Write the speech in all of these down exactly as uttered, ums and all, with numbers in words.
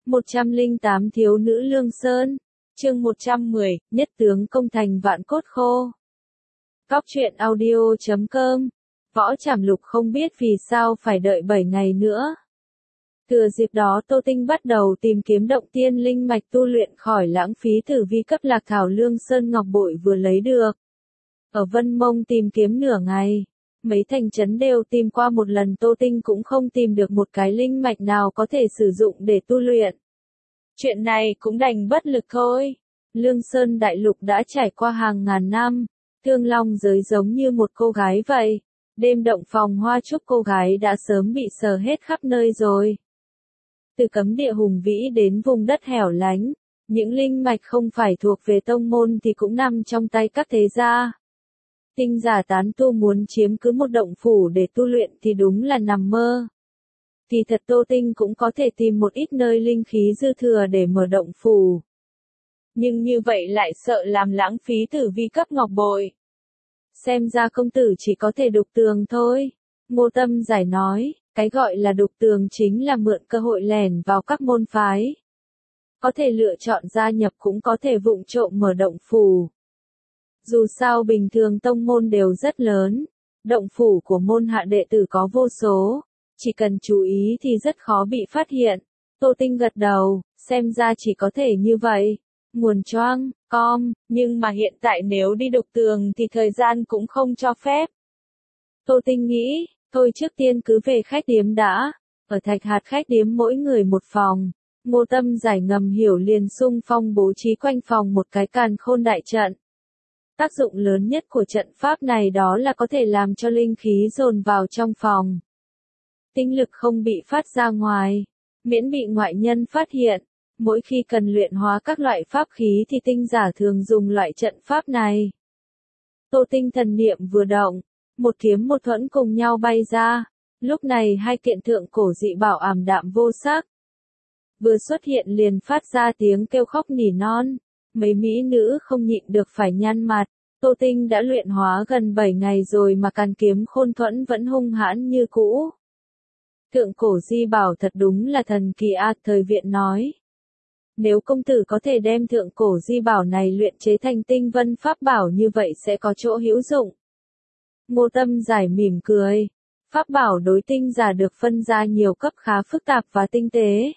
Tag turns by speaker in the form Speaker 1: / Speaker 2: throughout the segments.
Speaker 1: một trăm lẻ tám Thiếu nữ Lương Sơn. Chương một trăm mười, Nhất tướng công thành vạn cốt khô. Góc truyện audio chấm com. Võ Trảm Lục không biết vì sao phải đợi bảy ngày nữa. Thừa dịp đó Tô Tinh bắt đầu tìm kiếm động tiên linh mạch tu luyện khỏi lãng phí tử vi cấp lạc thảo Lương Sơn ngọc bội vừa lấy được. Ở Vân Mông tìm kiếm nửa ngày, mấy thành trấn đều tìm qua một lần, Tô Tinh cũng không tìm được một cái linh mạch nào có thể sử dụng để tu luyện. Chuyện này cũng đành bất lực thôi. Lương Sơn đại lục đã trải qua hàng ngàn năm, Thương Long giới giống như một cô gái vậy. Đêm động phòng hoa trúc cô gái đã sớm bị sờ hết khắp nơi rồi. Từ cấm địa hùng vĩ đến vùng đất hẻo lánh, những linh mạch không phải thuộc về tông môn thì cũng nằm trong tay các thế gia. Tinh giả tán tu muốn chiếm cứ một động phủ để tu luyện thì đúng là nằm mơ. Thì thật Tô Tinh cũng có thể tìm một ít nơi linh khí dư thừa để mở động phủ. Nhưng như vậy lại sợ làm lãng phí tử vi cấp ngọc bội. Xem ra công tử chỉ có thể đục tường thôi. Ngô Tâm giải nói, cái gọi là đục tường chính là mượn cơ hội lẻn vào các môn phái. Có thể lựa chọn gia nhập cũng có thể vụng trộm mở động phủ. Dù sao bình thường tông môn đều rất lớn, động phủ của môn hạ đệ tử có vô số, chỉ cần chú ý thì rất khó bị phát hiện. Tô Tinh gật đầu, xem ra chỉ có thể như vậy. Nguồn choang, com, nhưng mà hiện tại nếu đi đục tường thì thời gian cũng không cho phép. Tô Tinh nghĩ, thôi trước tiên cứ về khách điếm đã, ở Thạch Hạt khách điếm mỗi người một phòng. Ngô Tâm giải ngầm hiểu liền xung phong bố trí quanh phòng một cái càn khôn đại trận. Tác dụng lớn nhất của trận pháp này đó là có thể làm cho linh khí dồn vào trong phòng. Tinh lực không bị phát ra ngoài, miễn bị ngoại nhân phát hiện. Mỗi khi cần luyện hóa các loại pháp khí thì tinh giả thường dùng loại trận pháp này. Tô Tinh thần niệm vừa động, một kiếm một thuẫn cùng nhau bay ra. Lúc này hai kiện thượng cổ dị bảo ảm đạm vô sắc. Vừa xuất hiện liền phát ra tiếng kêu khóc nỉ non. Mấy mỹ nữ không nhịn được phải nhăn mặt. Tô Tinh đã luyện hóa gần bảy ngày rồi mà càn kiếm khôn thuẫn vẫn hung hãn như cũ. Thượng cổ di bảo thật đúng là thần kỳ a, Thời Viện nói. Nếu công tử có thể đem thượng cổ di bảo này luyện chế thành tinh vân pháp bảo như vậy sẽ có chỗ hữu dụng. Ngô Tâm giải mỉm cười. Pháp bảo đối tinh giả được phân ra nhiều cấp khá phức tạp và tinh tế.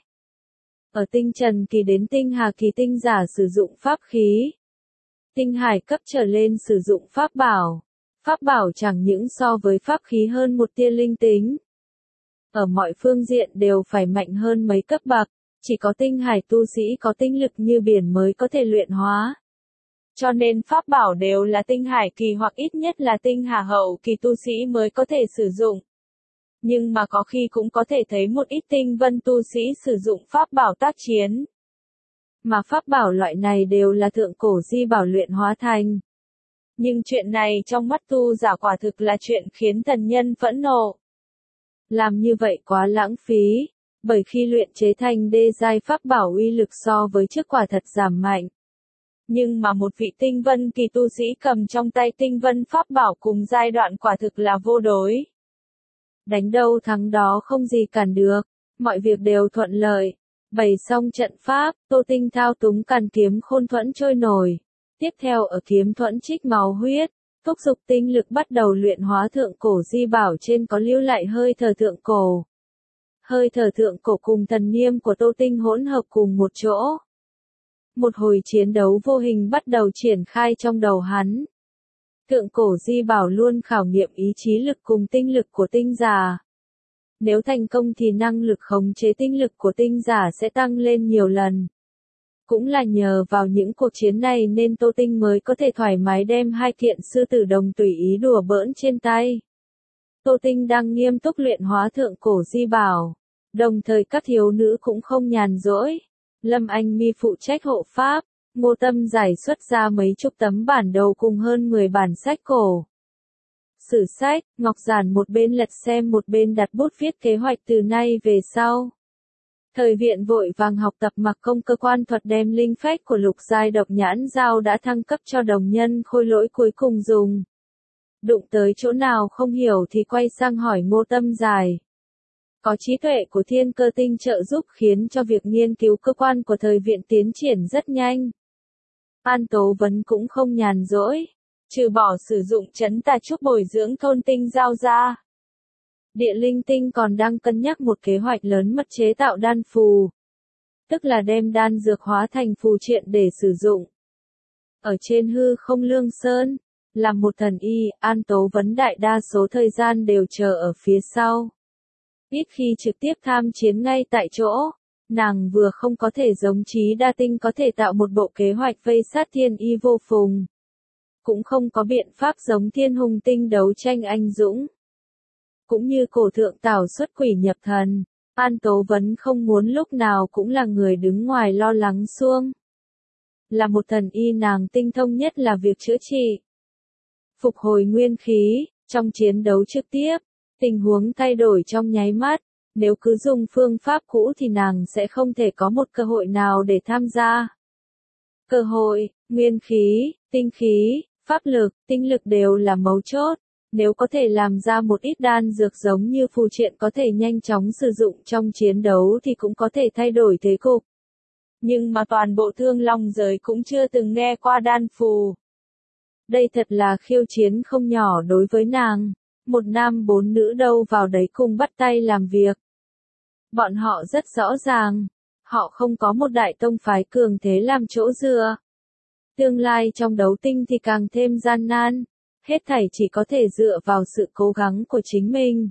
Speaker 1: Ở tinh trần kỳ đến tinh hà kỳ tinh giả sử dụng pháp khí. Tinh hải cấp trở lên sử dụng pháp bảo. Pháp bảo chẳng những so với pháp khí hơn một tia linh tính. Ở mọi phương diện đều phải mạnh hơn mấy cấp bậc. Chỉ có tinh hải tu sĩ có tinh lực như biển mới có thể luyện hóa. Cho nên pháp bảo đều là tinh hải kỳ hoặc ít nhất là tinh hà hậu kỳ tu sĩ mới có thể sử dụng. Nhưng mà có khi cũng có thể thấy một ít tinh vân tu sĩ sử dụng pháp bảo tác chiến. Mà pháp bảo loại này đều là thượng cổ di bảo luyện hóa thành. Nhưng chuyện này trong mắt tu giả quả thực là chuyện khiến thần nhân phẫn nộ. Làm như vậy quá lãng phí. Bởi khi luyện chế thành đê giai pháp bảo uy lực so với trước quả thật giảm mạnh. Nhưng mà một vị tinh vân kỳ tu sĩ cầm trong tay tinh vân pháp bảo cùng giai đoạn quả thực là vô đối. Đánh đâu thắng đó không gì cản được, mọi việc đều thuận lợi. Bày xong trận pháp, Tô Tinh thao túng càn kiếm khôn thuẫn trôi nổi. Tiếp theo ở kiếm thuẫn trích máu huyết, thúc giục tinh lực bắt đầu luyện hóa thượng cổ di bảo trên có lưu lại hơi thở thượng cổ. Hơi thở thượng cổ cùng thần niệm của Tô Tinh hỗn hợp cùng một chỗ. Một hồi chiến đấu vô hình bắt đầu triển khai trong đầu hắn. Thượng cổ di bảo luôn khảo nghiệm ý chí lực cùng tinh lực của tinh giả. Nếu thành công thì năng lực khống chế tinh lực của tinh giả sẽ tăng lên nhiều lần. Cũng là nhờ vào những cuộc chiến này nên Tô Tinh mới có thể thoải mái đem hai kiện sư tử đồng tùy ý đùa bỡn trên tay. Tô Tinh đang nghiêm túc luyện hóa thượng cổ di bảo. Đồng thời các thiếu nữ cũng không nhàn rỗi. Lâm Anh Mi phụ trách hộ pháp. Ngô Tâm giải xuất ra mấy chục tấm bản đồ cùng hơn mười bản sách cổ. Sử sách, Ngọc Giản một bên lật xem một bên đặt bút viết kế hoạch từ nay về sau. Thời Viện vội vàng học tập mặc công cơ quan thuật đem linh phách của lục giai độc nhãn dao đã thăng cấp cho đồng nhân khôi lỗi cuối cùng dùng. Đụng tới chỗ nào không hiểu thì quay sang hỏi Ngô Tâm giải. Có trí tuệ của thiên cơ tinh trợ giúp khiến cho việc nghiên cứu cơ quan của thời viện tiến triển rất nhanh. An Tố Vấn cũng không nhàn rỗi, trừ bỏ sử dụng trấn tà trúc bồi dưỡng thôn tinh giao ra. Địa linh tinh còn đang cân nhắc một kế hoạch lớn mật chế tạo đan phù, tức là đem đan dược hóa thành phù triện để sử dụng. Ở trên hư không Lương Sơn, làm một thần y, An Tố Vấn đại đa số thời gian đều chờ ở phía sau. Ít khi trực tiếp tham chiến ngay tại chỗ, nàng vừa không có thể giống Trí Đa Tinh có thể tạo một bộ kế hoạch vây sát thiên y vô phùng. Cũng không có biện pháp giống Thiên Hùng Tinh đấu tranh anh dũng. Cũng như cổ thượng tảo xuất quỷ nhập thần, An Tố Vấn không muốn lúc nào cũng là người đứng ngoài lo lắng xuông. Là một thần y nàng tinh thông nhất là việc chữa trị, phục hồi nguyên khí, trong chiến đấu trực tiếp, tình huống thay đổi trong nháy mắt, nếu cứ dùng phương pháp cũ thì nàng sẽ không thể có một cơ hội nào để tham gia. Cơ hội, nguyên khí, tinh khí, pháp lực, tinh lực đều là mấu chốt. Nếu có thể làm ra một ít đan dược giống như phù triện có thể nhanh chóng sử dụng trong chiến đấu thì cũng có thể thay đổi thế cục. Nhưng mà toàn bộ Thương Long giới cũng chưa từng nghe qua đan phù. Đây thật là khiêu chiến không nhỏ đối với nàng. Một nam bốn nữ đâu vào đấy cùng bắt tay làm việc. Bọn họ rất rõ ràng, họ không có một đại tông phái cường thế làm chỗ dựa. Tương lai trong đấu tinh thì càng thêm gian nan, hết thảy chỉ có thể dựa vào sự cố gắng của chính mình.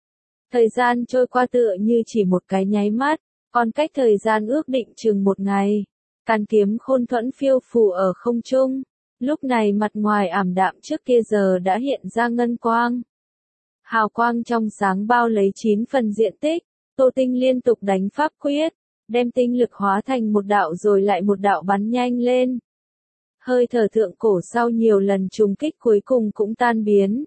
Speaker 1: Thời gian trôi qua tựa như chỉ một cái nháy mắt, còn cách thời gian ước định chừng một ngày. Càn kiếm khôn thuẫn phiêu phù ở không trung, lúc này mặt ngoài ảm đạm trước kia giờ đã hiện ra ngân quang. Hào quang trong sáng bao lấy chín phần diện tích, Tô Tinh liên tục đánh pháp quyết, đem tinh lực hóa thành một đạo rồi lại một đạo bắn nhanh lên. Hơi thở thượng cổ sau nhiều lần trùng kích cuối cùng cũng tan biến.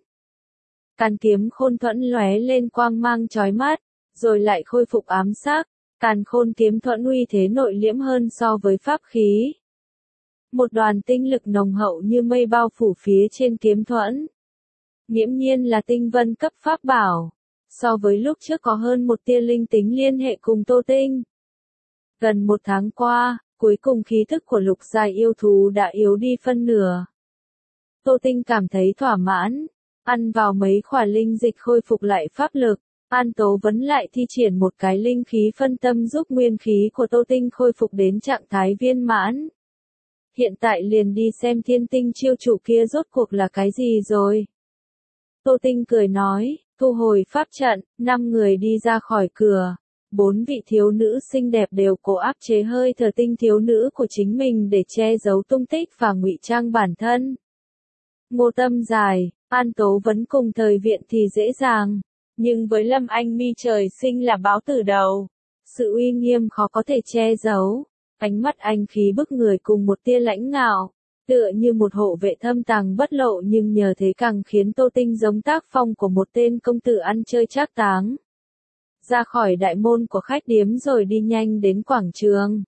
Speaker 1: Càn kiếm khôn thuẫn lóe lên quang mang chói mắt, rồi lại khôi phục ám sắc, càn khôn kiếm thuẫn uy thế nội liễm hơn so với pháp khí. Một đoàn tinh lực nồng hậu như mây bao phủ phía trên kiếm thuẫn. Nghiễm nhiên là tinh vân cấp pháp bảo, so với lúc trước có hơn một tia linh tính liên hệ cùng Tô Tinh. Gần một tháng qua, cuối cùng khí thức của lục giai yêu thú đã yếu đi phân nửa. Tô Tinh cảm thấy thỏa mãn, ăn vào mấy khỏa linh dịch khôi phục lại pháp lực, An Tố Vấn lại thi triển một cái linh khí phân tâm giúp nguyên khí của Tô Tinh khôi phục đến trạng thái viên mãn. Hiện tại liền đi xem thiên tinh chiêu chủ kia rốt cuộc là cái gì rồi. Tô Tinh cười nói, thu hồi pháp trận, năm người đi ra khỏi cửa. Bốn vị thiếu nữ xinh đẹp đều cố áp chế hơi thở tinh thiếu nữ của chính mình để che giấu tung tích và ngụy trang bản thân. Ngô Tâm dài, An Tố Vấn cùng thời viện thì dễ dàng, nhưng với Lâm Anh Mi trời sinh là báo tử đầu. Sự uy nghiêm khó có thể che giấu, ánh mắt anh khí bức người cùng một tia lãnh ngạo, tựa như một hộ vệ thâm tàng bất lộ nhưng nhờ thế càng khiến Tô Tinh giống tác phong của một tên công tử ăn chơi trác táng. Ra khỏi đại môn của khách điếm rồi đi nhanh đến quảng trường.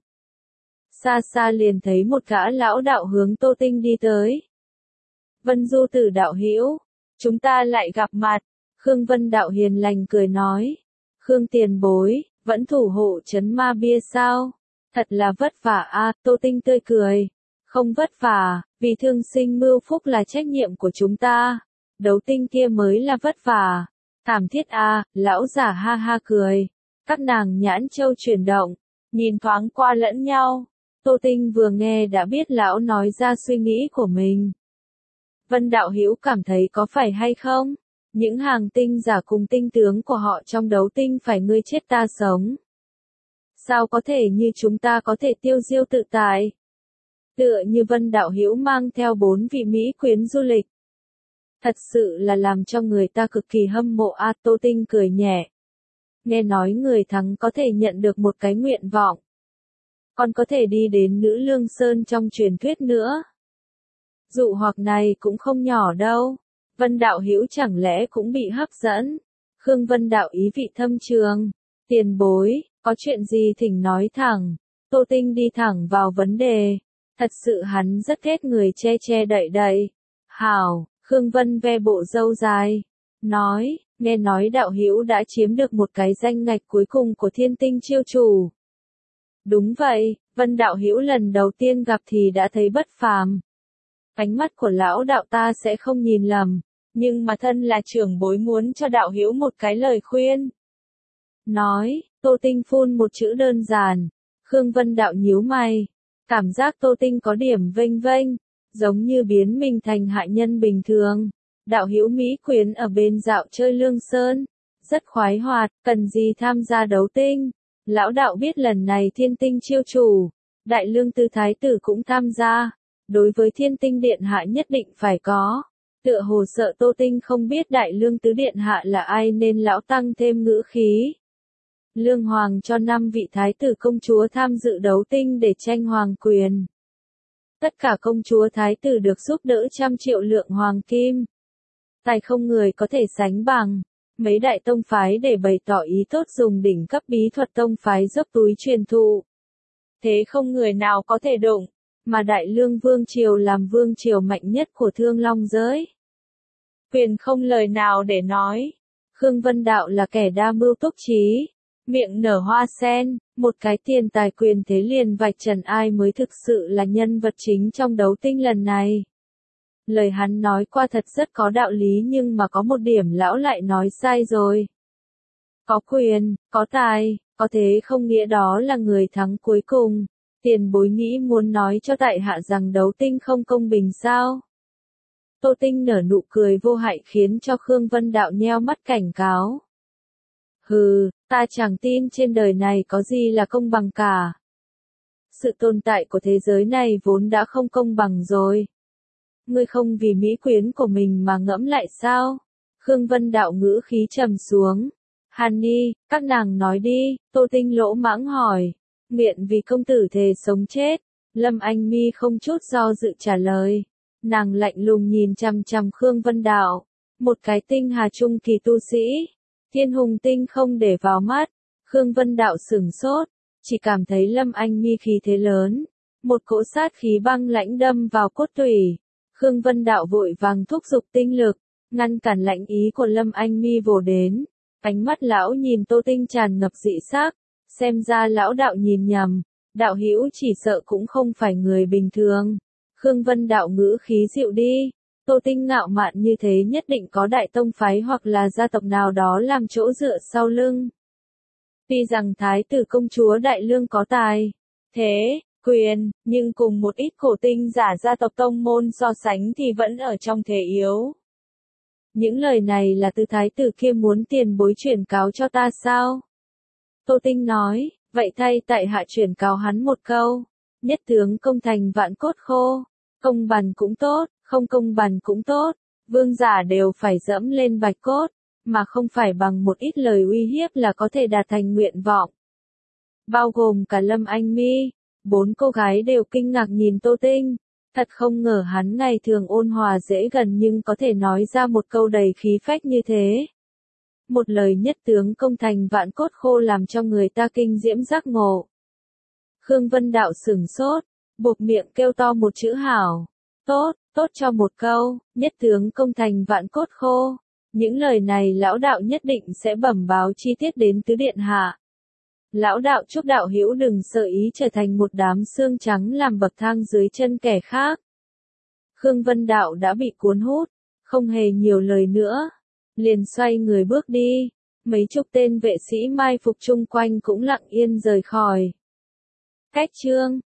Speaker 1: Xa xa liền thấy một gã lão đạo hướng Tô Tinh đi tới. Vân Du Tử đạo hữu, chúng ta lại gặp mặt. Khương Vân đạo hiền lành cười nói. Khương tiền bối, vẫn thủ hộ trấn ma bia sao? Thật là vất vả a. Tô Tinh tươi cười. Không vất vả, vì thương sinh mưu phúc là trách nhiệm của chúng ta. Đấu tinh kia mới là vất vả. Thảm thiết a, lão giả ha ha cười. Các nàng nhãn châu chuyển động, nhìn thoáng qua lẫn nhau. Tô Tinh vừa nghe đã biết lão nói ra suy nghĩ của mình. Vân đạo hữu cảm thấy có phải hay không? Những hàng tinh giả cùng tinh tướng của họ trong đấu tinh phải ngươi chết ta sống. Sao có thể như chúng ta có thể tiêu diêu tự tại? Tựa như Vân đạo hữu mang theo bốn vị mỹ quyến du lịch. Thật sự là làm cho người ta cực kỳ hâm mộ a. Tô Tinh cười nhẹ. Nghe nói người thắng có thể nhận được một cái nguyện vọng. Còn có thể đi đến Nữ Lương Sơn trong truyền thuyết nữa. Dụ hoặc này cũng không nhỏ đâu. Vân đạo hữu chẳng lẽ cũng bị hấp dẫn. Khương Vân đạo ý vị thâm trường. Tiền bối, có chuyện gì thỉnh nói thẳng. Tô Tinh đi thẳng vào vấn đề. Thật sự hắn rất ghét người che che đậy đậy. Hảo, Khương Vân ve bộ râu dài. Nói, nghe nói đạo hữu đã chiếm được một cái danh ngạch cuối cùng của thiên tinh chiêu chủ. Đúng vậy, Vân đạo hữu lần đầu tiên gặp thì đã thấy bất phàm. Ánh mắt của lão đạo ta sẽ không nhìn lầm, nhưng mà thân là trưởng bối muốn cho đạo hữu một cái lời khuyên. Nói, Tô Tinh phun một chữ đơn giản. Khương Vân đạo nhíu mày, cảm giác Tô Tinh có điểm vênh vênh, giống như biến mình thành hạ nhân bình thường. Đạo hữu mỹ quyến ở bên dạo chơi Lương Sơn, rất khoái hoạt, cần gì tham gia đấu tinh. Lão đạo biết lần này thiên tinh chiêu chủ, đại lương tư thái tử cũng tham gia, đối với thiên tinh điện hạ nhất định phải có. Tựa hồ sợ Tô Tinh không biết đại lương tứ điện hạ là ai nên lão tăng thêm ngữ khí. Lương Hoàng cho năm vị thái tử công chúa tham dự đấu tinh để tranh hoàng quyền. Tất cả công chúa thái tử được giúp đỡ trăm triệu lượng hoàng kim. Tài không người có thể sánh bằng. Mấy đại tông phái để bày tỏ ý tốt dùng đỉnh cấp bí thuật tông phái dốc túi truyền thụ. Thế không người nào có thể đụng, mà đại lương vương triều làm vương triều mạnh nhất của thương long giới. Quyền không lời nào để nói. Khương Vân Đạo là kẻ đa mưu túc trí, miệng nở hoa sen, một cái tiền tài quyền thế liền vạch trần ai mới thực sự là nhân vật chính trong đấu tinh lần này. Lời hắn nói qua thật rất có đạo lý nhưng mà có một điểm lão lại nói sai rồi. Có quyền, có tài, có thế không nghĩa đó là người thắng cuối cùng. Tiền bối nghĩ muốn nói cho tại hạ rằng đấu tinh không công bình sao? Tô Tinh nở nụ cười vô hại khiến cho Khương Vân Đạo nheo mắt cảnh cáo. Hừ, ta chẳng tin trên đời này có gì là công bằng cả. Sự tồn tại của thế giới này vốn đã không công bằng rồi. Ngươi không vì mỹ quyến của mình mà ngẫm lại sao? Khương Vân Đạo ngữ khí trầm xuống. Hàn Ni, các nàng nói đi, Tô Tinh lỗ mãng hỏi. Nguyện vì công tử thề sống chết. Lâm Anh Mi không chút do dự trả lời. Nàng lạnh lùng nhìn chằm chằm Khương Vân Đạo. Một cái tinh hà trung kỳ tu sĩ. Thiên hùng tinh không để vào mắt. Khương Vân Đạo sửng sốt. Chỉ cảm thấy Lâm Anh Mi khí thế lớn. Một cỗ sát khí băng lãnh đâm vào cốt tủy. Khương Vân Đạo vội vàng thúc giục tinh lực, ngăn cản lãnh ý của Lâm Anh Mi vồ đến. Ánh mắt lão nhìn Tô Tinh tràn ngập dị sắc, xem ra lão đạo nhìn nhầm, đạo hữu chỉ sợ cũng không phải người bình thường. Khương Vân Đạo ngữ khí dịu đi, Tô Tinh ngạo mạn như thế nhất định có đại tông phái hoặc là gia tộc nào đó làm chỗ dựa sau lưng. Tuy rằng thái tử công chúa đại lương có tài, thế, quyền, nhưng cùng một ít cổ tinh giả gia tộc tông môn so sánh thì vẫn ở trong thế yếu. Những lời này là từ thái tử kia muốn tiền bối chuyển cáo cho ta sao? Tô Tinh nói, vậy thay tại hạ chuyển cáo hắn một câu, nhất tướng công thành vạn cốt khô, công bằng cũng tốt, không công bằng cũng tốt, vương giả đều phải dẫm lên bạch cốt, mà không phải bằng một ít lời uy hiếp là có thể đạt thành nguyện vọng. Bao gồm cả Lâm Anh Mi. Bốn cô gái đều kinh ngạc nhìn Tô Tinh, thật không ngờ hắn ngày thường ôn hòa dễ gần nhưng có thể nói ra một câu đầy khí phách như thế. Một lời nhất tướng công thành vạn cốt khô làm cho người ta kinh diễm giác ngộ. Khương Vân Đạo sửng sốt, buộc miệng kêu to một chữ hảo. Tốt, tốt cho một câu, nhất tướng công thành vạn cốt khô. Những lời này lão đạo nhất định sẽ bẩm báo chi tiết đến tứ điện hạ. Lão đạo chúc đạo hữu đừng sợ ý trở thành một đám xương trắng làm bậc thang dưới chân kẻ khác. Khương Vân Đạo đã bị cuốn hút, không hề nhiều lời nữa. Liền xoay người bước đi, mấy chục tên vệ sĩ mai phục chung quanh cũng lặng yên rời khỏi. Cách chương